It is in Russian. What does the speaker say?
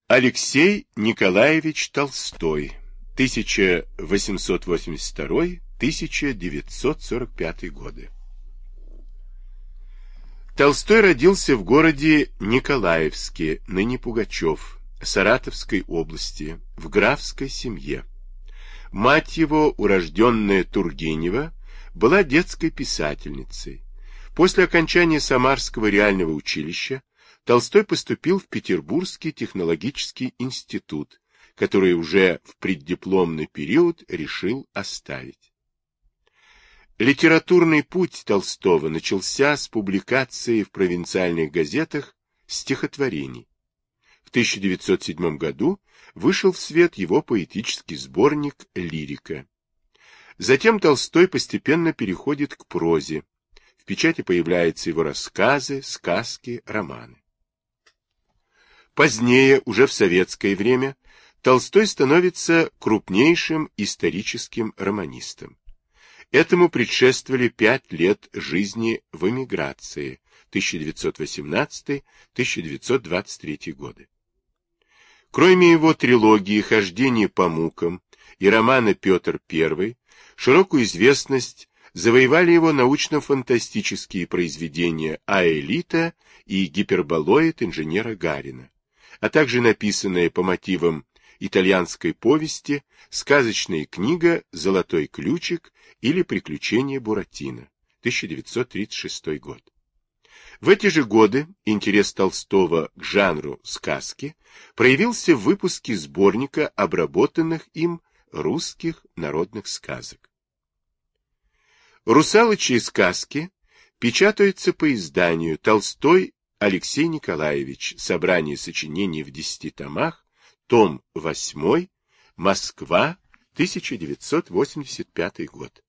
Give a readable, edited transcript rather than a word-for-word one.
Алексей Николаевич Толстой, 1882-1945 годы. Толстой родился в городе Николаевске, ныне Пугачев, Саратовской области, в графской семье. Мать его, урожденная Тургенева, была детской писательницей. После окончания Самарского реального училища Толстой поступил в Петербургский технологический институт, который уже в преддипломный период решил оставить. Литературный путь Толстого начался с публикации в провинциальных газетах стихотворений. В 1907 году вышел в свет его поэтический сборник «Лирика». Затем Толстой постепенно переходит к прозе. В печати появляются его рассказы, сказки, романы. Позднее, уже в советское время, Толстой становится крупнейшим историческим романистом. Этому предшествовали 5 лет жизни в эмиграции 1918-1923 годы. Кроме его трилогии «Хождение по мукам» и романа «Петр I», широкую известность завоевали его научно-фантастические произведения «Аэлита» и «Гиперболоид» инженера Гарина, а также написанная по мотивам итальянской повести сказочная книга «Золотой ключик» или «Приключения Буратино», 1936 год. В эти же годы интерес Толстого к жанру сказки проявился в выпуске сборника обработанных им русских народных сказок. «Русалочьи сказки» печатаются по изданию «Толстой Алексей Николаевич. Собрание сочинений в 10 томах. Том 8. Москва. 1985 год».